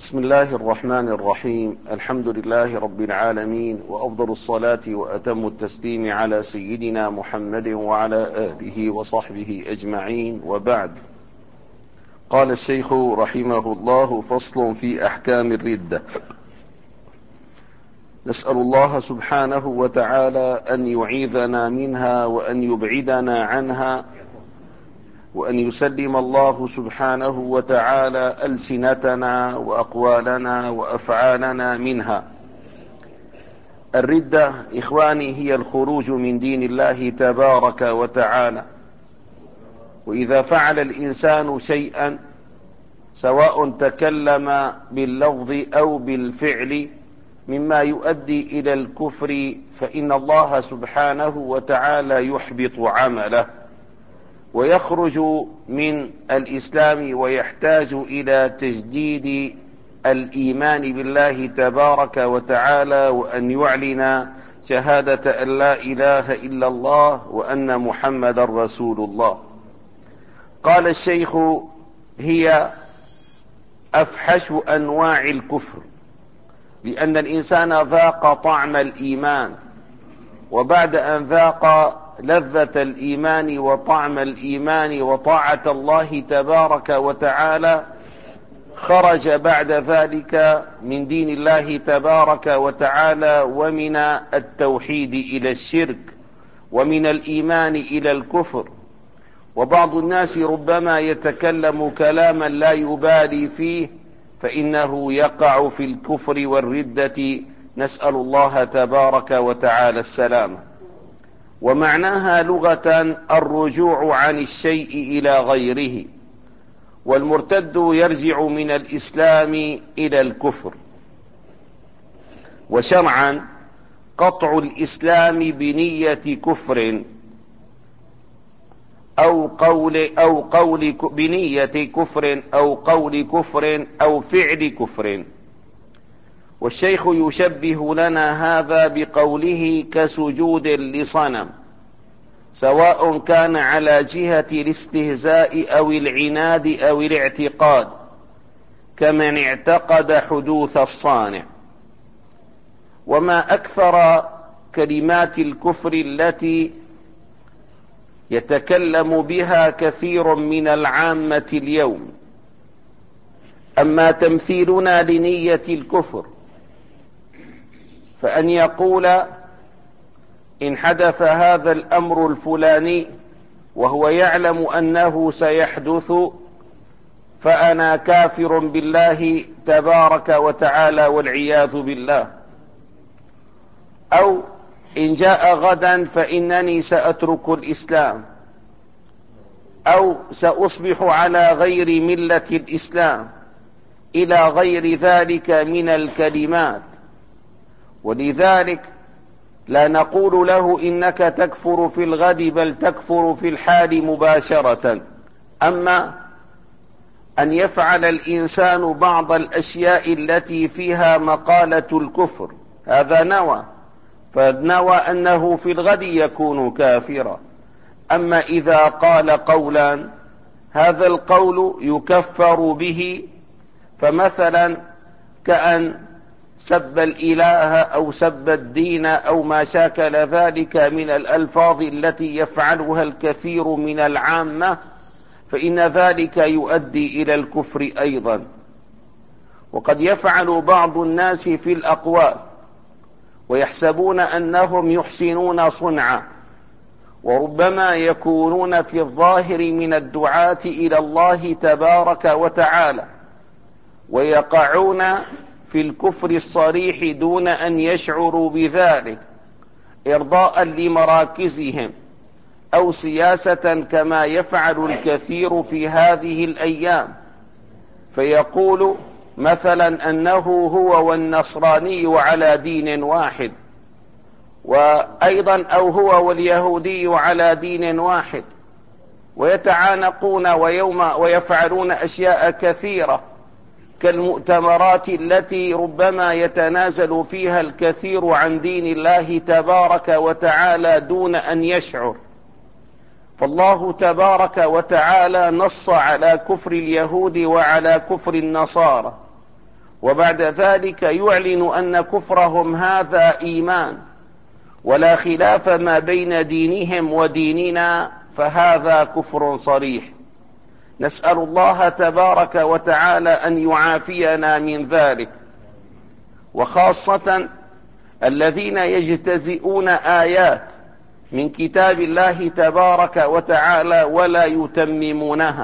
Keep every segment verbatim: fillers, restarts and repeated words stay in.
بسم الله الرحمن الرحيم. الحمد لله رب العالمين، وأفضل الصلاة وأتم التسليم على سيدنا محمد وعلى آله وصحبه أجمعين، وبعد. قال الشيخ رحمه الله: فصل في أحكام الردة. نسأل الله سبحانه وتعالى أن يعيذنا منها وأن يبعدنا عنها، وأن يسلم الله سبحانه وتعالى ألسنتنا وأقوالنا وأفعالنا منها. الردة إخواني هي الخروج من دين الله تبارك وتعالى، وإذا فعل الإنسان شيئا سواء تكلم باللفظ أو بالفعل مما يؤدي إلى الكفر، فإن الله سبحانه وتعالى يحبط عمله ويخرج من الإسلام، ويحتاج إلى تجديد الإيمان بالله تبارك وتعالى، وأن يعلن شهادة أن لا إله إلا الله وأن محمد رسول الله. قال الشيخ: هي أفحش أنواع الكفر، لأن الإنسان ذاق طعم الإيمان، وبعد أن ذاق لذة الإيمان وطعم الإيمان وطاعة الله تبارك وتعالى، خرج بعد ذلك من دين الله تبارك وتعالى، ومن التوحيد إلى الشرك، ومن الإيمان إلى الكفر. وبعض الناس ربما يتكلم كلاما لا يبالي فيه، فإنه يقع في الكفر والردة، نسأل الله تبارك وتعالى السلامة. ومعناها لغة الرجوع عن الشيء إلى غيره، والمرتد يرجع من الإسلام إلى الكفر. وشرعا قطع الإسلام بنية كفر أو قول أو قول بنية كفر أو قول كفر أو فعل كفر. والشيخ يشبه لنا هذا بقوله: كسجود لصنم، سواء كان على جهة الاستهزاء أو العناد أو الاعتقاد، كمن اعتقد حدوث الصانع. وما أكثر كلمات الكفر التي يتكلم بها كثير من العامة اليوم. أما تمثيلنا لنية الكفر، فأن يقول: إن حدث هذا الأمر الفلاني وهو يعلم أنه سيحدث، فأنا كافر بالله تبارك وتعالى والعياذ بالله. أو إن جاء غدا فإنني سأترك الإسلام، أو سأصبح على غير ملة الإسلام، إلى غير ذلك من الكلمات. ولذلك لا نقول له إنك تكفر في الغد، بل تكفر في الحال مباشرة. أما أن يفعل الإنسان بعض الأشياء التي فيها مقالة الكفر، هذا نوى، فنوى أنه في الغد يكون كافرا. أما إذا قال قولا هذا القول يكفر به، فمثلا كأن سب الإله أو سب الدين أو ما شاكل ذلك من الألفاظ التي يفعلها الكثير من العامة، فإن ذلك يؤدي إلى الكفر أيضا. وقد يفعل بعض الناس في الأقوال ويحسبون أنهم يحسنون صنعا، وربما يكونون في الظاهر من الدعاة إلى الله تبارك وتعالى، ويقعون في الكفر الصريح دون أن يشعروا بذلك، إرضاء لمراكزهم أو سياسة، كما يفعل الكثير في هذه الأيام. فيقول مثلا أنه هو والنصراني على دين واحد، وأيضا أو هو واليهودي على دين واحد، ويتعانقون ويوم ويفعلون أشياء كثيرة كالمؤتمرات التي ربما يتنازل فيها الكثير عن دين الله تبارك وتعالى دون أن يشعر. فالله تبارك وتعالى نص على كفر اليهود وعلى كفر النصارى، وبعد ذلك يعلن أن كفرهم هذا إيمان ولا خلاف ما بين دينهم وديننا، فهذا كفر صريح. نسأل الله تبارك وتعالى أن يعافينا من ذلك، وخاصة الذين يجتزئون آيات من كتاب الله تبارك وتعالى ولا يتممونها،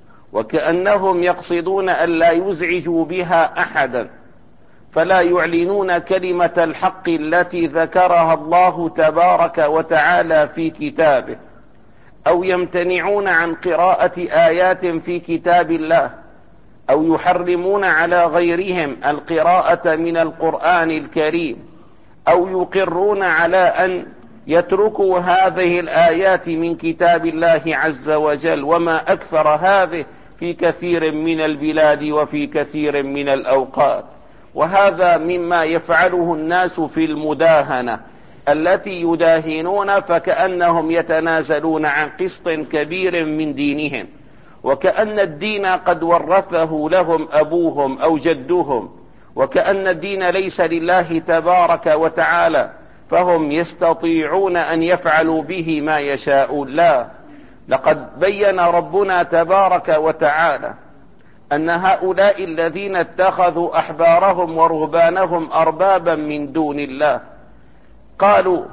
وكأنهم يقصدون أن لا يزعجوا بها أحدا، فلا يعلنون كلمة الحق التي ذكرها الله تبارك وتعالى في كتابه، أو يمتنعون عن قراءة آيات في كتاب الله، أو يحرمون على غيرهم القراءة من القرآن الكريم، أو يقرون على أن يتركوا هذه الآيات من كتاب الله عز وجل، وما أكثر هذه في كثير من البلاد وفي كثير من الأوقات. وهذا مما يفعله الناس في المداهنة التي يداهنون فكأنهم يتنازلون عن قسط كبير من دينهم، وكأن الدين قد ورثه لهم أبوهم أو جدهم، وكأن الدين ليس لله تبارك وتعالى، فهم يستطيعون أن يفعلوا به ما يشاءون. لا، لقد بين ربنا تبارك وتعالى أن هؤلاء الذين اتخذوا أحبارهم ورهبانهم أربابا من دون الله، قالوا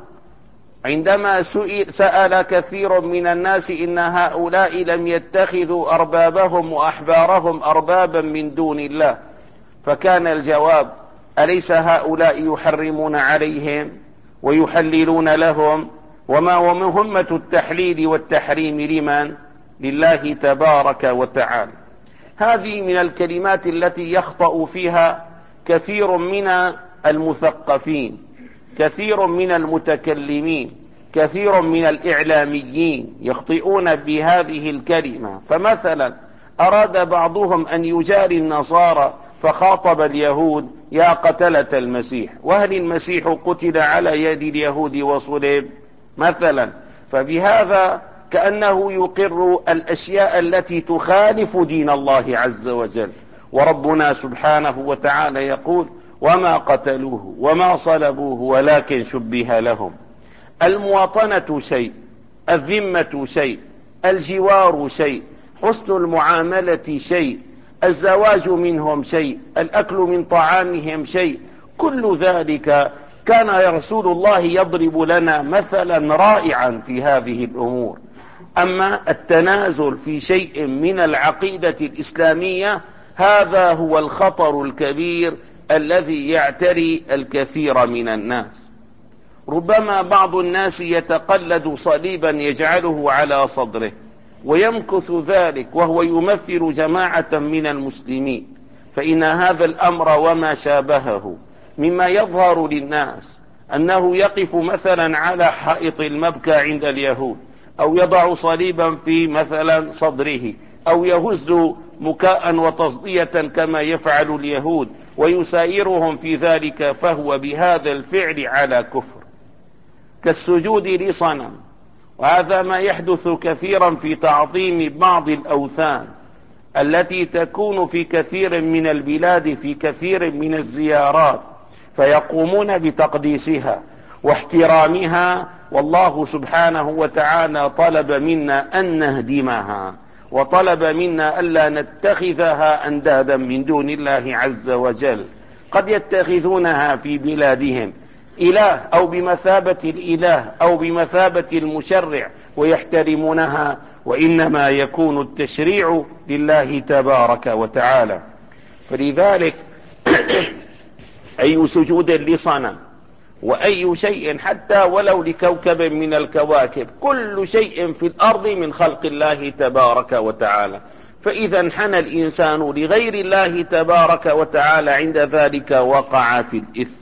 عندما سأل كثير من الناس إن هؤلاء لم يتخذوا أربابهم وأحبارهم أربابا من دون الله، فكان الجواب: أليس هؤلاء يحرمون عليهم ويحللون لهم؟ وما ومهمة التحليل والتحريم لمن؟ لله تبارك وتعالى. هذه من الكلمات التي يخطأ فيها كثير من المثقفين، كثير من المتكلمين، كثير من الإعلاميين يخطئون بهذه الكلمة. فمثلا أراد بعضهم أن يجاري النصارى فخاطب اليهود: يا قتلة المسيح. وهل المسيح قتل على يد اليهود وصلب مثلا؟ فبهذا كأنه يقر الأشياء التي تخالف دين الله عز وجل. وربنا سبحانه وتعالى يقول: وما قتلوه وما صلبوه ولكن شبه لهم. المواطنة شيء، الذمة شيء، الجوار شيء، حسن المعاملة شيء، الزواج منهم شيء، الأكل من طعامهم شيء. كل ذلك كان رسول الله يضرب لنا مثلا رائعا في هذه الأمور. أما التنازل في شيء من العقيدة الإسلامية، هذا هو الخطر الكبير الذي يعتري الكثير من الناس. ربما بعض الناس يتقلد صليبا يجعله على صدره ويمكث ذلك وهو يمثل جماعة من المسلمين، فإن هذا الأمر وما شابهه مما يظهر للناس أنه يقف مثلا على حائط المبكى عند اليهود، أو يضع صليبا في مثلا صدره، أو يهز مكاء وتصدية كما يفعل اليهود ويسايرهم في ذلك، فهو بهذا الفعل على كفر. كالسجود لصنم، وهذا ما يحدث كثيرا في تعظيم بعض الأوثان التي تكون في كثير من البلاد في كثير من الزيارات، فيقومون بتقديسها واحترامها، والله سبحانه وتعالى طلب منا أن نهدمها، وطلب منا ألا نتخذها أندادا من دون الله عز وجل. قد يتخذونها في بلادهم إله أو بمثابة الإله أو بمثابة المشرع ويحترمونها، وإنما يكون التشريع لله تبارك وتعالى. فلذلك أي سجود لصنم وأي شيء حتى ولو لكوكب من الكواكب، كل شيء في الأرض من خلق الله تبارك وتعالى. فإذا انحنى الإنسان لغير الله تبارك وتعالى عند ذلك وقع في الإثم.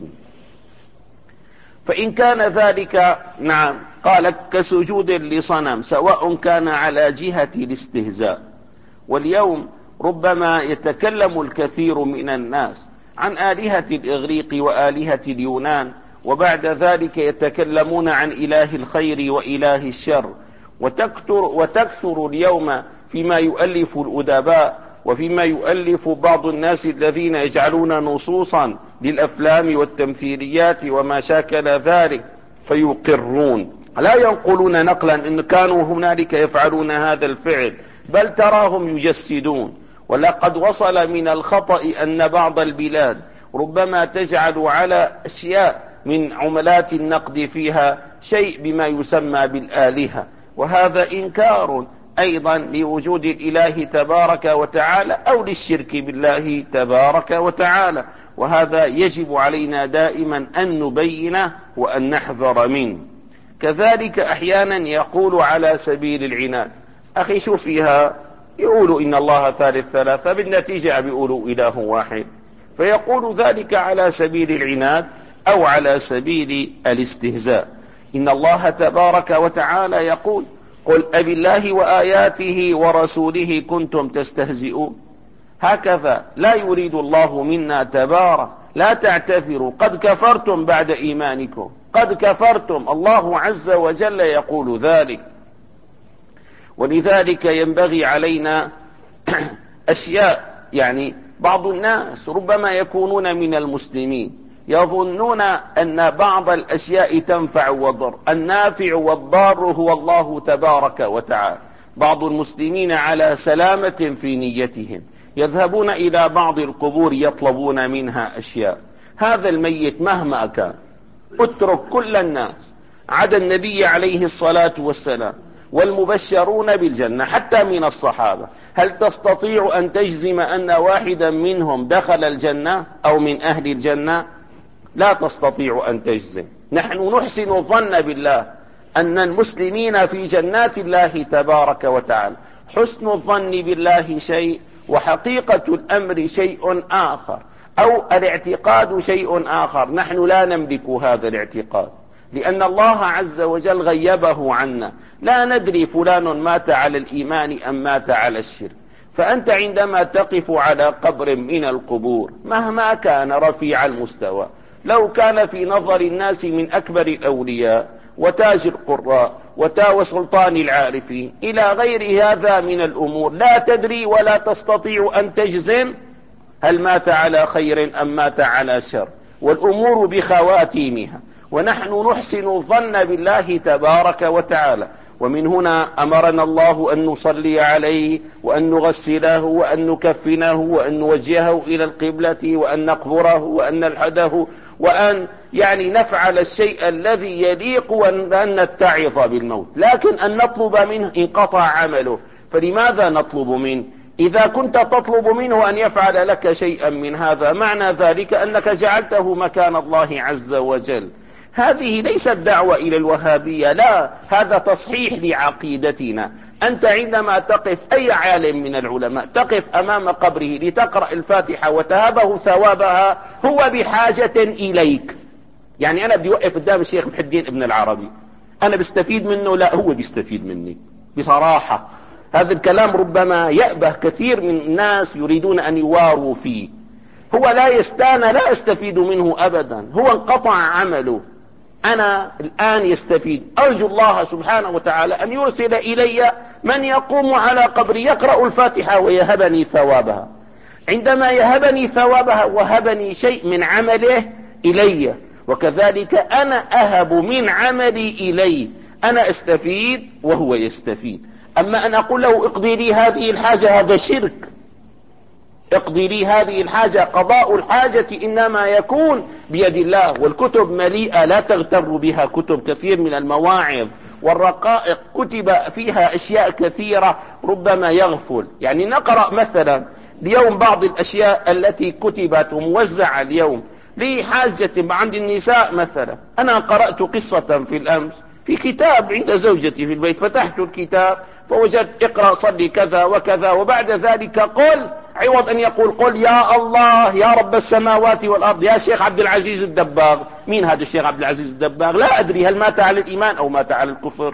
فإن كان ذلك نعم قال كسجود لصنم، سواء كان على جهة الاستهزاء. واليوم ربما يتكلم الكثير من الناس عن آلهة الإغريق وآلهة اليونان، وبعد ذلك يتكلمون عن إله الخير وإله الشر، وتكثر, وتكثر اليوم فيما يؤلف الأدباء وفيما يؤلف بعض الناس الذين يجعلون نصوصا للأفلام والتمثيليات وما شاكل ذلك فيقرون، لا ينقلون نقلا إن كانوا هنالك يفعلون هذا الفعل، بل تراهم يجسدون. ولقد وصل من الخطأ أن بعض البلاد ربما تجعل على أشياء من عملات النقد فيها شيء بما يسمى بالآلهة، وهذا إنكار أيضا لوجود الإله تبارك وتعالى أو للشرك بالله تبارك وتعالى، وهذا يجب علينا دائما أن نبينه وأن نحذر منه. كذلك أحيانا يقول على سبيل العناد، أخي شوف فيها يقولوا إن الله ثالث ثلاثة، بالنتيجة بيقولوا إله واحد، فيقول ذلك على سبيل العناد أو على سبيل الاستهزاء. إن الله تبارك وتعالى يقول: قل أبي الله وآياته ورسوله كنتم تستهزئون. هكذا لا يريد الله منا تبارك، لا تعتذروا قد كفرتم بعد إيمانكم، قد كفرتم، الله عز وجل يقول ذلك. ولذلك ينبغي علينا أشياء، يعني بعض الناس ربما يكونون من المسلمين يظنون أن بعض الأشياء تنفع وضر، النافع والضار هو الله تبارك وتعالى. بعض المسلمين على سلامة في نيتهم يذهبون إلى بعض القبور يطلبون منها أشياء. هذا الميت مهما كان اترك كل الناس عدا النبي عليه الصلاة والسلام والمبشرون بالجنة حتى من الصحابة، هل تستطيع أن تجزم أن واحدا منهم دخل الجنة أو من أهل الجنة؟ لا تستطيع أن تجزم. نحن نحسن الظن بالله أن المسلمين في جنات الله تبارك وتعالى. حسن الظن بالله شيء وحقيقة الأمر شيء آخر، أو الاعتقاد شيء آخر. نحن لا نملك هذا الاعتقاد لأن الله عز وجل غيبه عنا، لا ندري فلان مات على الإيمان أم مات على الشرك. فأنت عندما تقف على قبر من القبور مهما كان رفيع المستوى، لو كان في نظر الناس من أكبر الأولياء وتاج القراء وتاج سلطان العارفين إلى غير هذا من الأمور، لا تدري ولا تستطيع أن تجزم هل مات على خير أم مات على شر، والأمور بخواتيمها. ونحن نحسن الظن بالله تبارك وتعالى، ومن هنا أمرنا الله أن نصلي عليه وأن نغسله وأن نكفنه وأن نوجهه إلى القبلة وأن نقبره وأن نلحده وأن يعني نفعل الشيء الذي يليق وأن نتعظ بالموت. لكن أن نطلب منه انقطع عمله، فلماذا نطلب منه؟ إذا كنت تطلب منه أن يفعل لك شيئا من هذا معنى ذلك أنك جعلته مكان الله عز وجل. هذه ليست دعوة إلى الوهابية، لا، هذا تصحيح لعقيدتنا. أنت عندما تقف أي عالم من العلماء تقف أمام قبره لتقرأ الفاتحة وتهبه ثوابها، هو بحاجة إليك. يعني أنا بدي أوقف قدام الشيخ محي الدين ابن العربي، أنا بستفيد منه؟ لا، هو بيستفيد مني بصراحة. هذا الكلام ربما يأبه كثير من الناس يريدون أن يواروا فيه. هو لا يستان لا استفيد منه أبدا، هو انقطع عمله، أنا الآن يستفيد. أرجو الله سبحانه وتعالى أن يرسل إلي من يقوم على قبري يقرأ الفاتحة ويهبني ثوابها. عندما يهبني ثوابها وهبني شيء من عمله إلي، وكذلك أنا أهب من عملي إليه، أنا أستفيد وهو يستفيد. أما أن أقول له اقضي لي هذه الحاجة، هذا شرك. اقضي لي هذه الحاجة، قضاء الحاجة إنما يكون بيد الله. والكتب مليئة لا تغتر بها، كتب كثير من المواعظ والرقائق كتب فيها أشياء كثيرة ربما يغفل. يعني نقرأ مثلا اليوم بعض الأشياء التي كتبت وموزعة اليوم لحاجة عند النساء. مثلا أنا قرأت قصة في الأمس في كتاب عند زوجتي في البيت، فتحت الكتاب فوجدت اقرأ صلي كذا وكذا، وبعد ذلك قل، عوض أن يقول قل يا الله يا رب السماوات والأرض يا شيخ عبد العزيز الدباغ. مين هذا الشيخ عبد العزيز الدباغ؟ لا أدري هل مات على الإيمان أو مات على الكفر.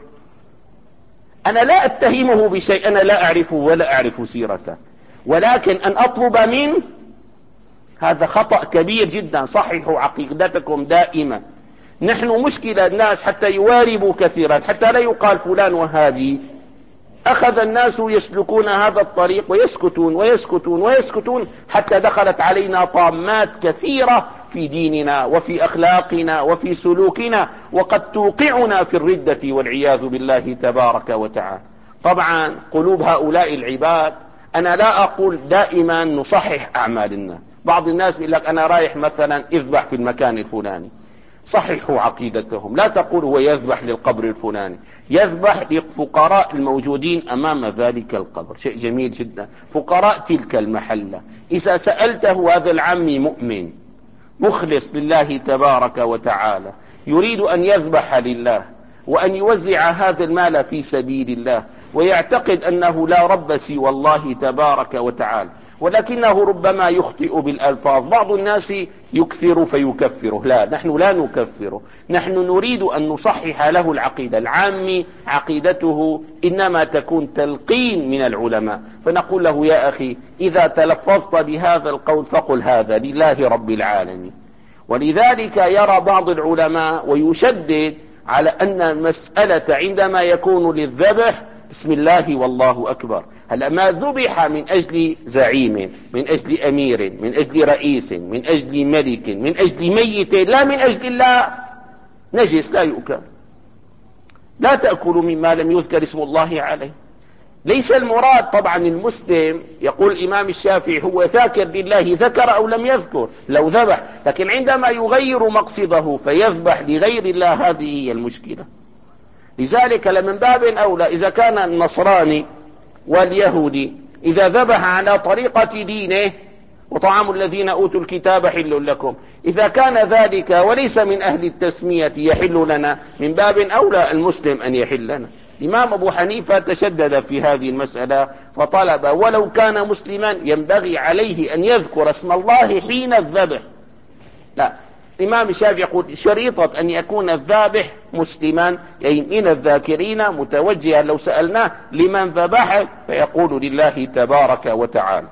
أنا لا أتهمه بشيء، أنا لا أعرفه ولا أعرف سيرته، ولكن أن أطلب منه هذا خطأ كبير جدا. صححوا عقيدتكم دائما. نحن مشكلة الناس حتى يواربوا كثيرا، حتى لا يقال فلان وهابي أخذ الناس يسلكون هذا الطريق ويسكتون ويسكتون ويسكتون حتى دخلت علينا طامات كثيرة في ديننا وفي أخلاقنا وفي سلوكنا، وقد توقعنا في الردة والعياذ بالله تبارك وتعالى. طبعا قلوب هؤلاء العباد، أنا لا أقول دائما نصحح أعمالنا. بعض الناس يقول لك أنا رايح مثلا اذبح في المكان الفلاني، صححوا عقيدتهم. لا تقول هو يذبح للقبر الفلاني، يذبح للفقراء الموجودين أمام ذلك القبر، شيء جميل جدا، فقراء تلك المحلة. إذا سألته هذا العم مؤمن مخلص لله تبارك وتعالى، يريد أن يذبح لله وأن يوزع هذا المال في سبيل الله، ويعتقد أنه لا رب سوى الله تبارك وتعالى، ولكنه ربما يخطئ بالألفاظ. بعض الناس يكثر فيكفره، لا، نحن لا نكفره، نحن نريد أن نصحح له العقيدة. العام عقيدته إنما تكون تلقين من العلماء، فنقول له يا أخي إذا تلفظت بهذا القول فقل هذا لله رب العالمين. ولذلك يرى بعض العلماء ويشدد على أن المسألة عندما يكون للذبح بسم الله والله أكبر. هلا ما ذبح من أجل زعيم، من أجل أمير، من أجل رئيس، من أجل ملك، من أجل ميت، لا من أجل الله، نجس لا يؤكل. لا تأكلوا مما لم يذكر اسم الله عليه. ليس المراد طبعا المسلم، يقول الإمام الشافعي هو ذاكر لله ذكر أو لم يذكر لو ذبح، لكن عندما يغير مقصده فيذبح لغير الله هذه هي المشكلة. لذلك لمن باب أولى إذا كان النصراني واليهودي إذا ذبح على طريقة دينه، وطعام الذين أوتوا الكتاب حل لكم، إذا كان ذلك وليس من أهل التسمية يحل لنا، من باب أولى المسلم أن يحل لنا. الإمام أبو حنيفة تشدد في هذه المسألة فطلب ولو كان مسلما ينبغي عليه أن يذكر اسم الله حين الذبح. لا، الإمام الشافعي يقول شريطة أن يكون الذابح مسلما، أي من الذاكرين، متوجها لو سألناه لمن ذبح فيقول لله تبارك وتعالى.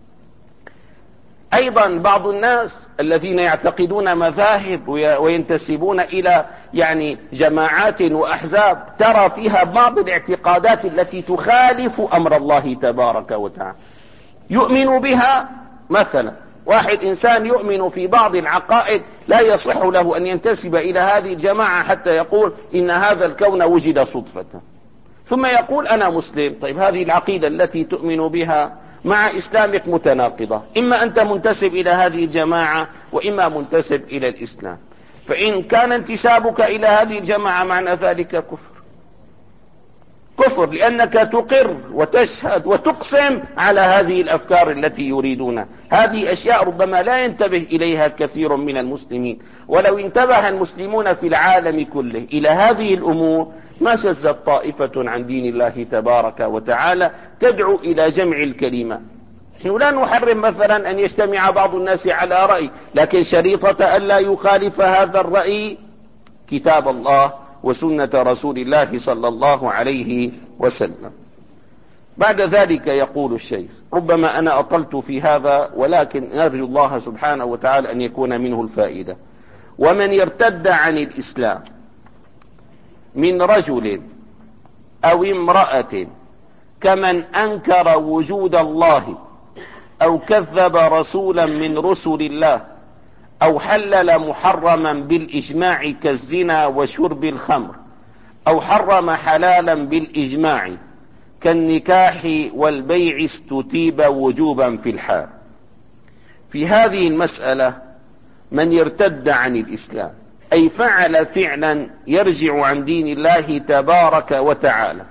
أيضا بعض الناس الذين يعتقدون مذاهب وينتسبون إلى يعني جماعات وأحزاب ترى فيها بعض الاعتقادات التي تخالف أمر الله تبارك وتعالى، يؤمن بها. مثلا واحد إنسان يؤمن في بعض العقائد لا يصح له أن ينتسب إلى هذه الجماعة حتى يقول إن هذا الكون وجد صدفة، ثم يقول أنا مسلم. طيب هذه العقيدة التي تؤمن بها مع إسلامك متناقضة، إما أنت منتسب إلى هذه الجماعة وإما منتسب إلى الإسلام. فإن كان انتسابك إلى هذه الجماعة معنى ذلك كفر، كفر لأنك تقر وتشهد وتقسم على هذه الأفكار التي يريدونها. هذه أشياء ربما لا ينتبه إليها كثير من المسلمين، ولو انتبه المسلمون في العالم كله إلى هذه الأمور ما شزت طائفة عن دين الله تبارك وتعالى تدعو إلى جمع الكلمة. نحن لا نحرم مثلا أن يجتمع بعض الناس على رأي، لكن شريطة ألا يخالف هذا الرأي كتاب الله وسنة رسول الله صلى الله عليه وسلم. بعد ذلك يقول الشيخ، ربما أنا أطلت في هذا ولكن نرجو الله سبحانه وتعالى أن يكون منه الفائدة. ومن يرتد عن الإسلام من رجل أو امرأة كمن أنكر وجود الله أو كذب رسولا من رسل الله أو حلل محرما بالإجماع كالزنا وشرب الخمر أو حرم حلالا بالإجماع كالنكاح والبيع استتيب وجوبا في الحال. في هذه المسألة من يرتد عن الإسلام أي فعل فعلا يرجع عن دين الله تبارك وتعالى.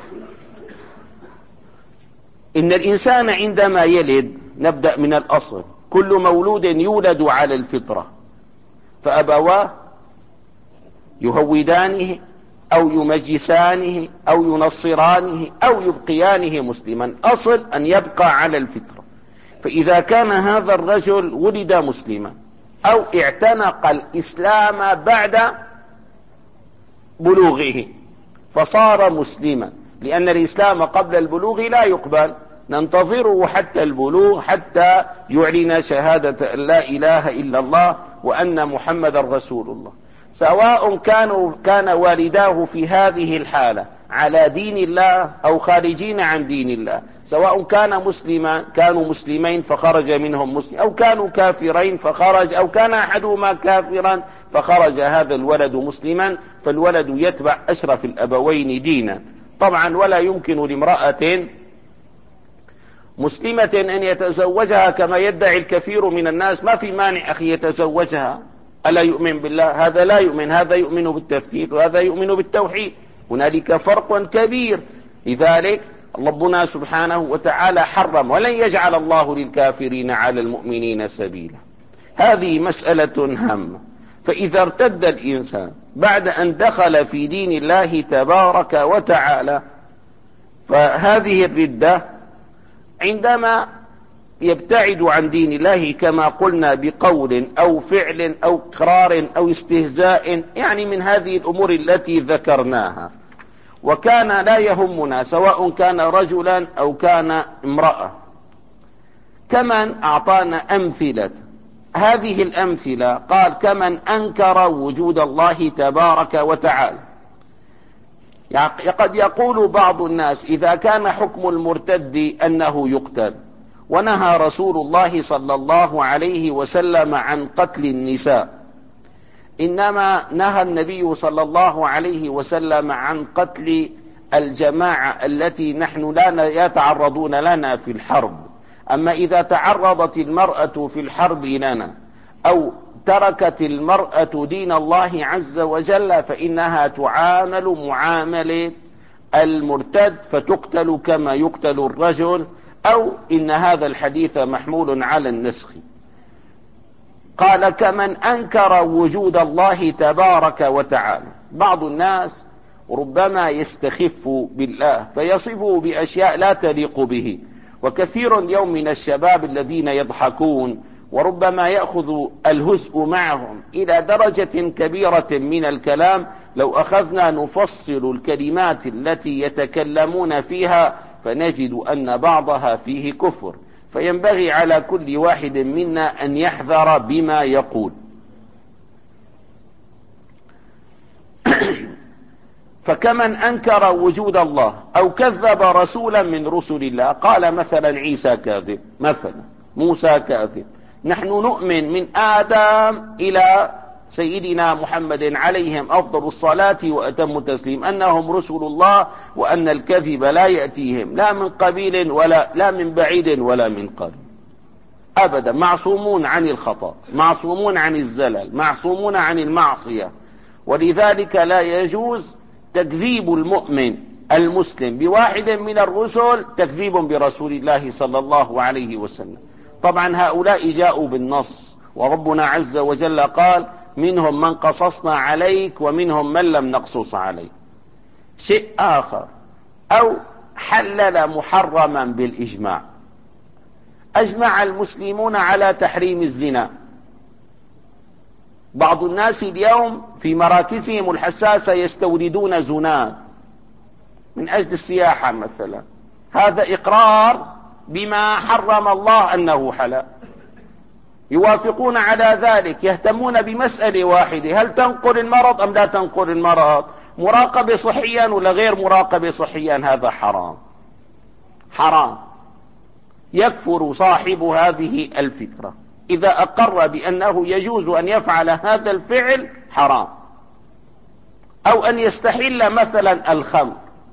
إن الإنسان عندما يلد، نبدأ من الأصل، كل مولود يولد على الفطرة، فأبواه يهودانه أو يمجسانه أو ينصرانه أو يبقيانه مسلما، أصل أن يبقى على الفطرة. فإذا كان هذا الرجل ولد مسلما أو اعتنق الإسلام بعد بلوغه فصار مسلما، لأن الإسلام قبل البلوغ لا يقبل، ننتظره حتى البلوغ حتى يعلن شهادة أن لا إله إلا الله وأن محمد رسول الله، سواء كانوا كان والداه في هذه الحالة على دين الله أو خارجين عن دين الله، سواء كان مسلما كانوا مسلمين فخرج منهم مسلم، أو كانوا كافرين فخرج، أو كان أحدهما كافرا فخرج هذا الولد مسلما، فالولد يتبع أشرف الأبوين دينا. طبعا ولا يمكن لامرأة مسلمة أن يتزوجها كما يدعي الكثير من الناس. ما في مانع أخي يتزوجها، ألا يؤمن بالله؟ هذا لا يؤمن، هذا يؤمن بالتثبيت وهذا يؤمن بالتوحيد، هنالك فرق كبير. لذلك ربنا سبحانه وتعالى حرم، ولن يجعل الله للكافرين على المؤمنين سبيلا. هذه مسألة هامة. فإذا ارتد الإنسان بعد أن دخل في دين الله تبارك وتعالى، فهذه الردة عندما يبتعد عن دين الله كما قلنا بقول أو فعل أو إقرار أو استهزاء، يعني من هذه الأمور التي ذكرناها، وكان لا يهمنا سواء كان رجلا أو كان امرأة. كمن أعطانا أمثلة، هذه الأمثلة قال كمن أنكر وجود الله تبارك وتعالى. قد يقول بعض الناس إذا كان حكم المرتد أنه يقتل، ونهى رسول الله صلى الله عليه وسلم عن قتل النساء، إنما نهى النبي صلى الله عليه وسلم عن قتل الجماعة التي نحن لا يتعرضون لنا في الحرب. أما إذا تعرضت المرأة في الحرب لنا أو تركت المرأة دين الله عز وجل فإنها تعامل معاملة المرتد فتقتل كما يقتل الرجل، أو إن هذا الحديث محمول على النسخ. قال كمن أنكر وجود الله تبارك وتعالى. بعض الناس ربما يستخف بالله فيصفه بأشياء لا تليق به، وكثير اليوم من الشباب الذين يضحكون وربما يأخذ الهزء معهم إلى درجة كبيرة من الكلام. لو أخذنا نفصل الكلمات التي يتكلمون فيها فنجد أن بعضها فيه كفر، فينبغي على كل واحد منا أن يحذر بما يقول. فكمن أنكر وجود الله أو كذب رسولا من رسل الله، قال مثلا عيسى كاذب، مثلا موسى كاذب. نحن نؤمن من آدم إلى سيدنا محمد عليهم أفضل الصلاة وأتم التسليم أنهم رسل الله، وأن الكذب لا يأتيهم لا من قبيل ولا لا من بعيد ولا من قريب أبدا. معصومون عن الخطأ، معصومون عن الزلل، معصومون عن المعصية. ولذلك لا يجوز تكذيب المؤمن المسلم بواحد من الرسل تكذيب برسول الله صلى الله عليه وسلم. طبعا هؤلاء جاءوا بالنص، وربنا عز وجل قال منهم من قصصنا عليك ومنهم من لم نقصص عليك. شيء آخر، أو حلل محرما بالإجماع. أجمع المسلمون على تحريم الزنا. بعض الناس اليوم في مراكزهم الحساسة يستوردون زنا من أجل السياحة مثلا، هذا إقرار بما حرم الله أنه حلال، يوافقون على ذلك، يهتمون بمسألة واحدة: هل تنقل المرض أم لا تنقل المرض؟ مراقبة صحيا ولا غير مراقبة صحيا؟ هذا حرام حرام. يكفر صاحب هذه الفكرة إذا أقر بأنه يجوز أن يفعل هذا الفعل حرام. أو أن يستحل مثلا الخمر،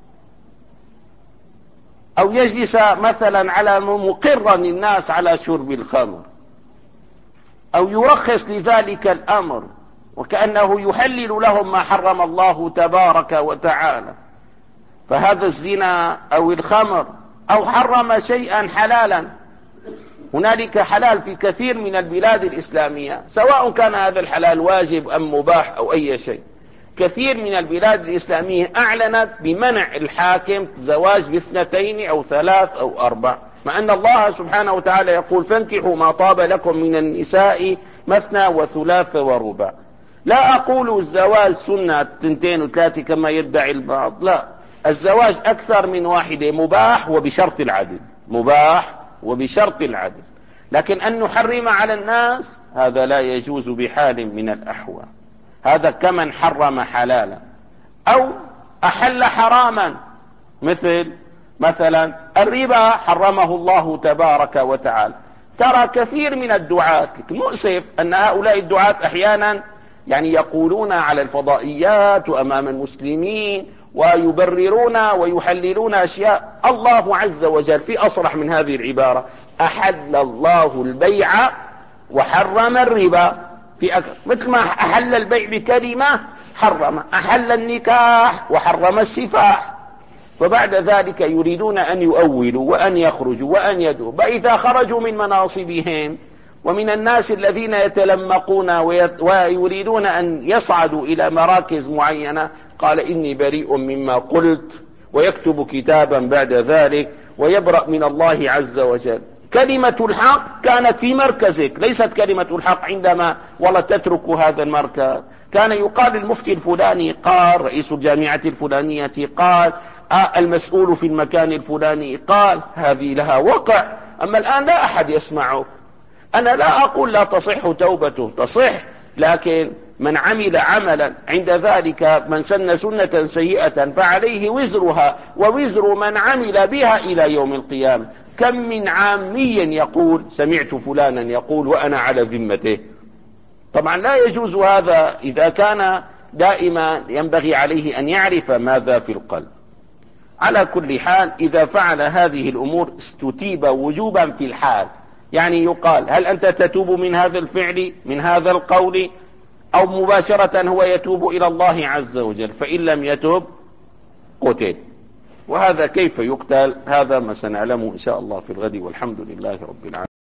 أو يجلس مثلا على مقرا الناس على شرب الخمر، أو يرخص لذلك الأمر وكأنه يحلل لهم ما حرم الله تبارك وتعالى. فهذا الزنا أو الخمر، أو حرم شيئا حلالا. هنالك حلال في كثير من البلاد الإسلامية، سواء كان هذا الحلال واجب أم مباح أو أي شيء. كثير من البلاد الإسلامية أعلنت بمنع الحاكم زواج باثنتين أو ثلاث أو أربع، مع أن الله سبحانه وتعالى يقول: فانكحوا ما طاب لكم من النساء مثنى وثلاث ورباع. لا أقول الزواج سنة تنتين وثلاثة كما يدعي البعض، لا، الزواج أكثر من واحدة مباح وبشرط العدل، مباح وبشرط العدل. لكن أن نحرم على الناس هذا لا يجوز بحال من الأحوال. هذا كمن حرم حلالا. أو أحل حراما، مثل مثلا الربا حرمه الله تبارك وتعالى. ترى كثير من الدعاة، مؤسف أن هؤلاء الدعاة أحيانا يعني يقولون على الفضائيات وأمام المسلمين ويبررون ويحللون أشياء. الله عز وجل في أصرح من هذه العبارة: أحل الله البيع وحرم الربا. في أكثر، مثل ما أحل البيع بكلمة حرم، أحل النكاح وحرم السفاح. وبعد ذلك يريدون أن يؤولوا وأن يخرجوا وأن يدعوا. فإذا خرجوا من مناصبهم ومن الناس الذين يتلمقون ويريدون أن يصعدوا إلى مراكز معينة، قال إني بريء مما قلت، ويكتب كتابا بعد ذلك ويبرأ من الله عز وجل. كلمة الحق كانت في مركزك، ليست كلمة الحق عندما والله تترك هذا المركز. كان يقال المفتي الفلاني قال، رئيس الجامعة الفلانية قال، آه المسؤول في المكان الفلاني قال. هذه لها وقع. أما الآن لا أحد يسمعه. أنا لا أقول لا تصح توبته، تصح، لكن من عمل عملا عند ذلك من سن سنة سيئة فعليه وزرها ووزر من عمل بها إلى يوم القيامة. كم من عامي يقول سمعت فلانا يقول وأنا على ذمته. طبعا لا يجوز هذا. إذا كان دائما ينبغي عليه أن يعرف ماذا في القلب. على كل حال، إذا فعل هذه الأمور استتيب وجوبا في الحال. يعني يقال هل أنت تتوب من هذا الفعل من هذا القول، أو مباشرة هو يتوب إلى الله عز وجل؟ فإن لم يتوب قتل. وهذا كيف يقتل هذا ما سنعلمه إن شاء الله في الغد، والحمد لله رب العالمين.